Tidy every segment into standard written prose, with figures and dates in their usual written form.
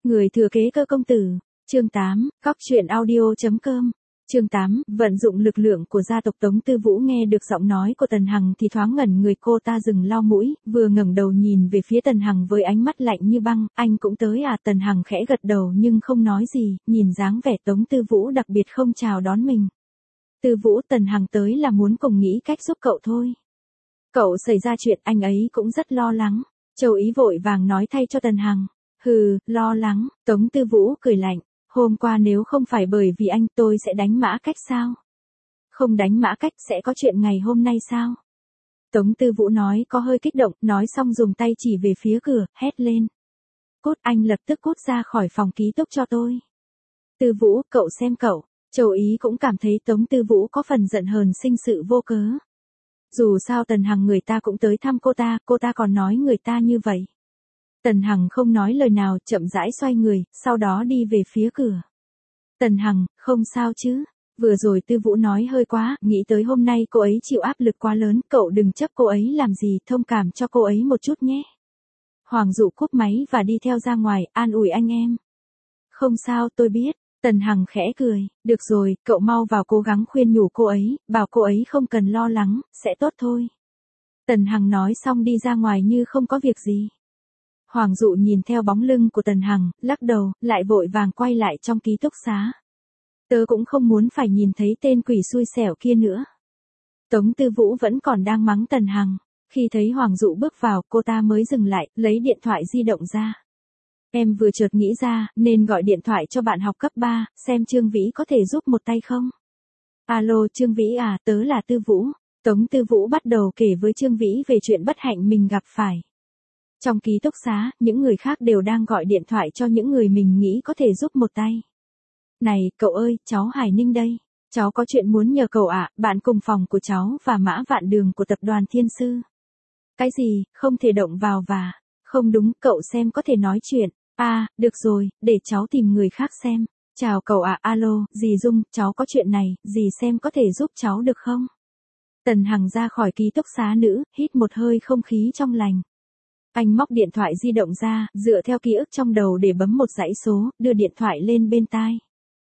Người thừa kế cơ công tử. Chương 8, Cóc truyện audio.com. Chương 8, vận dụng lực lượng của gia tộc Tống Tư Vũ. Nghe được giọng nói của Tần Hằng thì thoáng ngẩn người, cô ta dừng lau mũi, vừa ngẩng đầu nhìn về phía Tần Hằng với ánh mắt lạnh như băng. Anh cũng tới à? Tần Hằng khẽ gật đầu nhưng không nói gì, nhìn dáng vẻ Tống Tư Vũ đặc biệt không chào đón mình. Tư Vũ, Tần Hằng tới là muốn cùng nghĩ cách giúp cậu thôi. Cậu xảy ra chuyện, anh ấy cũng rất lo lắng. Châu Ý vội vàng nói thay cho Tần Hằng. Hừ, lo lắng. Tống Tư Vũ cười lạnh. Hôm qua nếu không phải bởi vì anh, tôi sẽ đánh Mã Cách sao? Không đánh Mã Cách sẽ có chuyện ngày hôm nay sao? Tống Tư Vũ nói có hơi kích động, nói xong dùng tay chỉ về phía cửa, hét lên. Cút, anh lập tức cút ra khỏi phòng ký túc cho tôi. Tư Vũ, cậu xem cậu. Châu Ý cũng cảm thấy Tống Tư Vũ có phần giận hờn sinh sự vô cớ. Dù sao Tần Hằng người ta cũng tới thăm cô ta còn nói người ta như vậy. Tần Hằng không nói lời nào, chậm rãi xoay người, sau đó đi về phía cửa. Tần Hằng, không sao chứ? Vừa rồi Tư Vũ nói hơi quá, nghĩ tới hôm nay cô ấy chịu áp lực quá lớn, cậu đừng chấp cô ấy làm gì, thông cảm cho cô ấy một chút nhé. Hoàng Dụ cúp máy và đi theo ra ngoài, an ủi anh em. Không sao, tôi biết. Tần Hằng khẽ cười, được rồi, cậu mau vào cố gắng khuyên nhủ cô ấy, bảo cô ấy không cần lo lắng, sẽ tốt thôi. Tần Hằng nói xong đi ra ngoài như không có việc gì. Hoàng Dụ nhìn theo bóng lưng của Tần Hằng, lắc đầu, lại vội vàng quay lại trong ký túc xá. Tớ cũng không muốn phải nhìn thấy tên quỷ xui xẻo kia nữa. Tống Tư Vũ vẫn còn đang mắng Tần Hằng. Khi thấy Hoàng Dụ bước vào, cô ta mới dừng lại, lấy điện thoại di động ra. Em vừa chợt nghĩ ra, nên gọi điện thoại cho bạn học cấp 3, xem Trương Vĩ có thể giúp một tay không? Alo Trương Vĩ à, tớ là Tư Vũ. Tống Tư Vũ bắt đầu kể với Trương Vĩ về chuyện bất hạnh mình gặp phải. Trong ký túc xá, những người khác đều đang gọi điện thoại cho những người mình nghĩ có thể giúp một tay. Này, cậu ơi, cháu Hải Ninh đây. Cháu có chuyện muốn nhờ cậu ạ, bạn cùng phòng của cháu và Mã Vạn Đường của tập đoàn Thiên Sư. Cái gì, không thể động vào và... Không đúng, cậu xem có thể nói chuyện. À, được rồi, để cháu tìm người khác xem. Chào cậu ạ, alo, dì Dung, cháu có chuyện này, dì xem có thể giúp cháu được không? Tần Hằng ra khỏi ký túc xá nữ, hít một hơi không khí trong lành. Anh móc điện thoại di động ra, dựa theo ký ức trong đầu để bấm một dãy số, đưa điện thoại lên bên tai.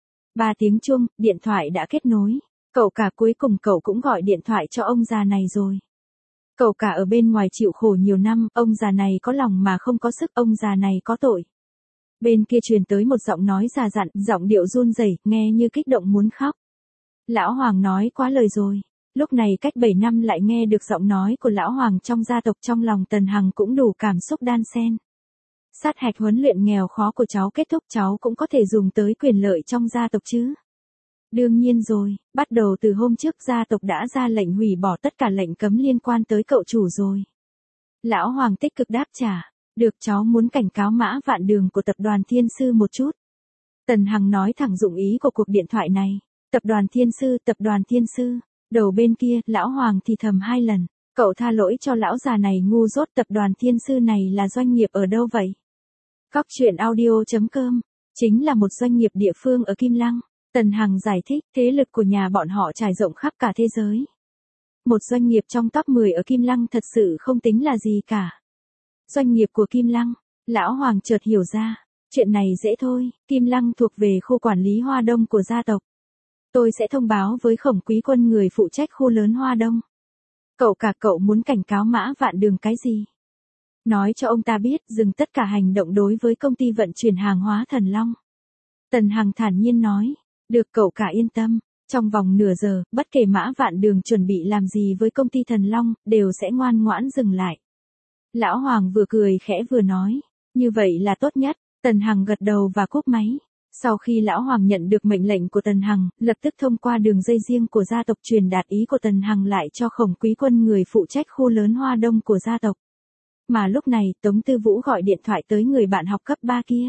3 tiếng chuông, điện thoại đã kết nối. Cậu cả, cuối cùng cậu cũng gọi điện thoại cho ông già này rồi. Cậu cả ở bên ngoài chịu khổ nhiều năm, ông già này có lòng mà không có sức, ông già này có tội. Bên kia truyền tới một giọng nói già dặn, giọng điệu run rẩy, nghe như kích động muốn khóc. Lão Hoàng nói quá lời rồi. Lúc này cách 7 năm lại nghe được giọng nói của Lão Hoàng trong gia tộc, trong lòng Tần Hằng cũng đủ cảm xúc đan xen. Sát hạch huấn luyện nghèo khó của cháu kết thúc, cháu cũng có thể dùng tới quyền lợi trong gia tộc chứ. Đương nhiên rồi, bắt đầu từ hôm trước gia tộc đã ra lệnh hủy bỏ tất cả lệnh cấm liên quan tới cậu chủ rồi. Lão Hoàng tích cực đáp trả. Được, cháu muốn cảnh cáo Mã Vạn Đường của tập đoàn Thiên Sư một chút. Tần Hằng nói thẳng dụng ý của cuộc điện thoại này. Tập đoàn Thiên Sư, tập đoàn Thiên Sư. Đầu bên kia, Lão Hoàng thì thầm 2 lần. Cậu tha lỗi cho lão già này ngu dốt, tập đoàn Thiên Sư này là doanh nghiệp ở đâu vậy? Cóc truyện audio.com. Chính là một doanh nghiệp địa phương ở Kim Lăng. Tần Hằng giải thích, thế lực của nhà bọn họ trải rộng khắp cả thế giới. Một doanh nghiệp trong top 10 ở Kim Lăng thật sự không tính là gì cả. Doanh nghiệp của Kim Lăng. Lão Hoàng chợt hiểu ra. Chuyện này dễ thôi, Kim Lăng thuộc về khu quản lý Hoa Đông của gia tộc. Tôi sẽ thông báo với Khổng Quý Quân, người phụ trách khu lớn Hoa Đông. Cậu cả, cậu muốn cảnh cáo Mã Vạn Đường cái gì? Nói cho ông ta biết dừng tất cả hành động đối với công ty vận chuyển hàng hóa Thần Long. Tần Hằng thản nhiên nói. Được, cậu cả yên tâm. Trong vòng nửa giờ, bất kể Mã Vạn Đường chuẩn bị làm gì với công ty Thần Long, đều sẽ ngoan ngoãn dừng lại. Lão Hoàng vừa cười khẽ vừa nói. Như vậy là tốt nhất. Tần Hằng gật đầu và cúp máy. Sau khi Lão Hoàng nhận được mệnh lệnh của Tần Hằng, lập tức thông qua đường dây riêng của gia tộc truyền đạt ý của Tần Hằng lại cho Khổng Quý Quân, người phụ trách khu lớn Hoa Đông của gia tộc. Mà lúc này, Tống Tư Vũ gọi điện thoại tới người bạn học cấp 3 kia.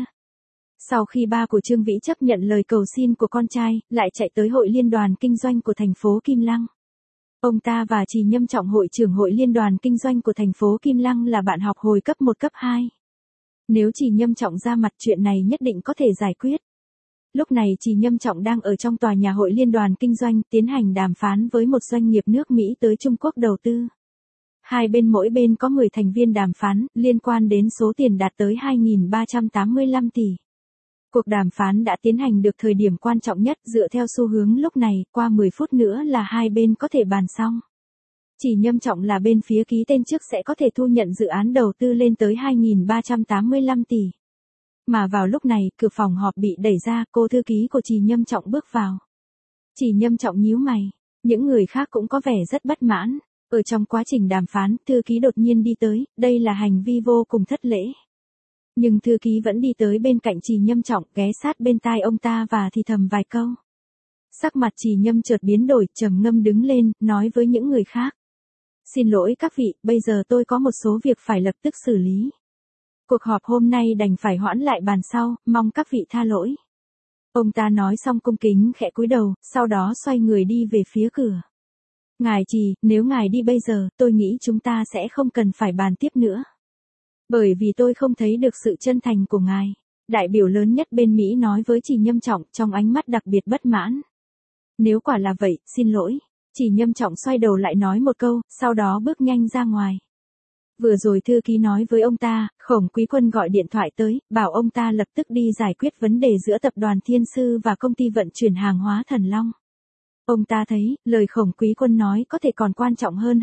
Sau khi ba của Trương Vĩ chấp nhận lời cầu xin của con trai, lại chạy tới hội liên đoàn kinh doanh của thành phố Kim Lăng. Ông ta và Trì Nhâm Trọng, hội trưởng hội liên đoàn kinh doanh của thành phố Kim Lăng, là bạn học hồi cấp 1 cấp 2. Nếu Trì Nhâm Trọng ra mặt, chuyện này nhất định có thể giải quyết. Lúc này Trì Nhâm Trọng đang ở trong tòa nhà hội liên đoàn kinh doanh, tiến hành đàm phán với một doanh nghiệp nước Mỹ tới Trung Quốc đầu tư. Hai bên mỗi bên có 10 thành viên đàm phán, liên quan đến số tiền đạt tới 2.385 tỷ. Cuộc đàm phán đã tiến hành được thời điểm quan trọng nhất dựa theo xu hướng lúc này, qua 10 phút nữa là hai bên có thể bàn xong. Chỉ Nhâm Trọng là bên phía ký tên trước sẽ có thể thu nhận dự án đầu tư lên tới 2.385 tỷ. Mà vào lúc này, cửa phòng họp bị đẩy ra, cô thư ký của Chỉ Nhâm Trọng bước vào. Chỉ Nhâm Trọng nhíu mày, những người khác cũng có vẻ rất bất mãn. Ở trong quá trình đàm phán, thư ký đột nhiên đi tới, đây là hành vi vô cùng thất lễ. Nhưng thư ký vẫn đi tới bên cạnh Chỉ Nhâm Trọng, ghé sát bên tai ông ta và thì thầm vài câu. Sắc mặt Chỉ Nhâm chợt biến đổi, trầm ngâm đứng lên, nói với những người khác. Xin lỗi các vị, bây giờ tôi có một số việc phải lập tức xử lý. Cuộc họp hôm nay đành phải hoãn lại bàn sau, mong các vị tha lỗi. Ông ta nói xong cung kính khẽ cúi đầu, sau đó xoay người đi về phía cửa. Ngài Chỉ, nếu ngài đi bây giờ, tôi nghĩ chúng ta sẽ không cần phải bàn tiếp nữa. Bởi vì tôi không thấy được sự chân thành của ngài. Đại biểu lớn nhất bên Mỹ nói với Chỉ Nhâm Trọng trong ánh mắt đặc biệt bất mãn. Nếu quả là vậy, xin lỗi. Chỉ Nhâm Trọng xoay đầu lại nói một câu, sau đó bước nhanh ra ngoài. Vừa rồi thư ký nói với ông ta, Khổng Quý Quân gọi điện thoại tới, bảo ông ta lập tức đi giải quyết vấn đề giữa tập đoàn Thiên Sư và công ty vận chuyển hàng hóa Thần Long. Ông ta thấy, lời Khổng Quý Quân nói có thể còn quan trọng hơn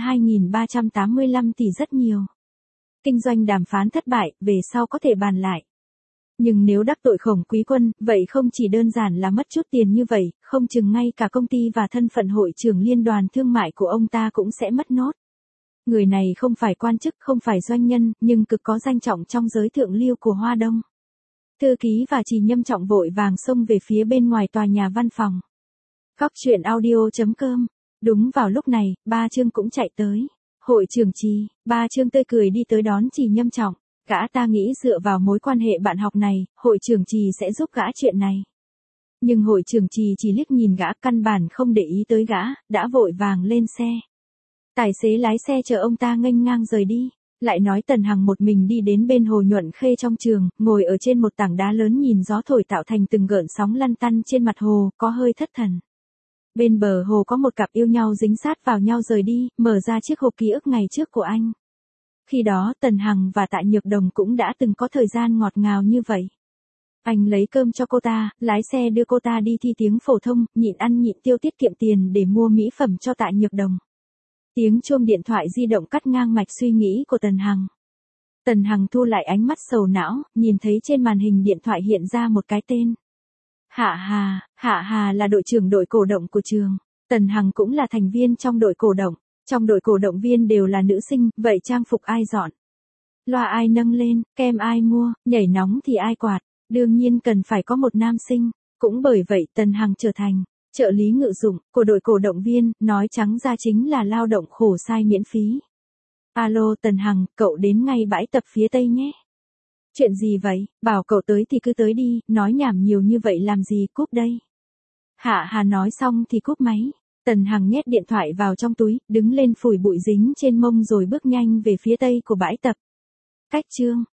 2.385 tỷ rất nhiều. Kinh doanh đàm phán thất bại, về sau có thể bàn lại. Nhưng nếu đắc tội Khổng Quý Quân, vậy không chỉ đơn giản là mất chút tiền như vậy, không chừng ngay cả công ty và thân phận hội trưởng liên đoàn thương mại của ông ta cũng sẽ mất nốt. Người này không phải quan chức, không phải doanh nhân, nhưng cực có danh trọng trong giới thượng lưu của Hoa Đông. Thư ký và Chỉ Nhâm Trọng vội vàng xông về phía bên ngoài tòa nhà văn phòng. Cóc truyện audio.com. Đúng vào lúc này, Ba Trương cũng chạy tới. Hội trưởng Chỉ, Ba Trương tươi cười đi tới đón Chỉ Nhâm Trọng. Gã ta nghĩ dựa vào mối quan hệ bạn học này, hội trưởng Chỉ sẽ giúp gã chuyện này. Nhưng hội trưởng chỉ liếc nhìn gã, căn bản không để ý tới gã, đã vội vàng lên xe. Tài xế lái xe chờ ông ta nghênh ngang rời đi. Lại nói Tần Hằng một mình đi đến bên hồ Nhuận Khê trong trường, ngồi ở trên một tảng đá lớn nhìn gió thổi tạo thành từng gợn sóng lăn tăn trên mặt hồ, có hơi thất thần. Bên bờ hồ có một cặp yêu nhau dính sát vào nhau rời đi, mở ra chiếc hộp ký ức ngày trước của anh. Khi đó Tần Hằng và Tạ Nhược Đồng cũng đã từng có thời gian ngọt ngào như vậy. Anh lấy cơm cho cô ta, lái xe đưa cô ta đi thi tiếng phổ thông, nhịn ăn nhịn tiêu tiết kiệm tiền để mua mỹ phẩm cho Tạ Nhược Đồng. Tiếng chuông điện thoại di động cắt ngang mạch suy nghĩ của Tần Hằng. Tần Hằng thu lại ánh mắt sầu não, nhìn thấy trên màn hình điện thoại hiện ra một cái tên. Hạ Hà là đội trưởng đội cổ động của trường. Tần Hằng cũng là thành viên trong đội cổ động. Trong đội cổ động viên đều là nữ sinh, vậy trang phục ai dọn? Loa ai nâng lên, kem ai mua, nhảy nóng thì ai quạt. Đương nhiên cần phải có một nam sinh. Cũng bởi vậy Tần Hằng trở thành trợ lý ngự dụng của đội cổ động viên, nói trắng ra chính là lao động khổ sai miễn phí. Alo Tần Hằng, cậu đến ngay bãi tập phía Tây nhé. Chuyện gì vậy, bảo cậu tới thì cứ tới đi, nói nhảm nhiều như vậy làm gì, cúp đây. Hạ Hà nói xong thì cúp máy. Tần Hằng nhét điện thoại vào trong túi, đứng lên phủi bụi dính trên mông rồi bước nhanh về phía Tây của bãi tập. Cách chương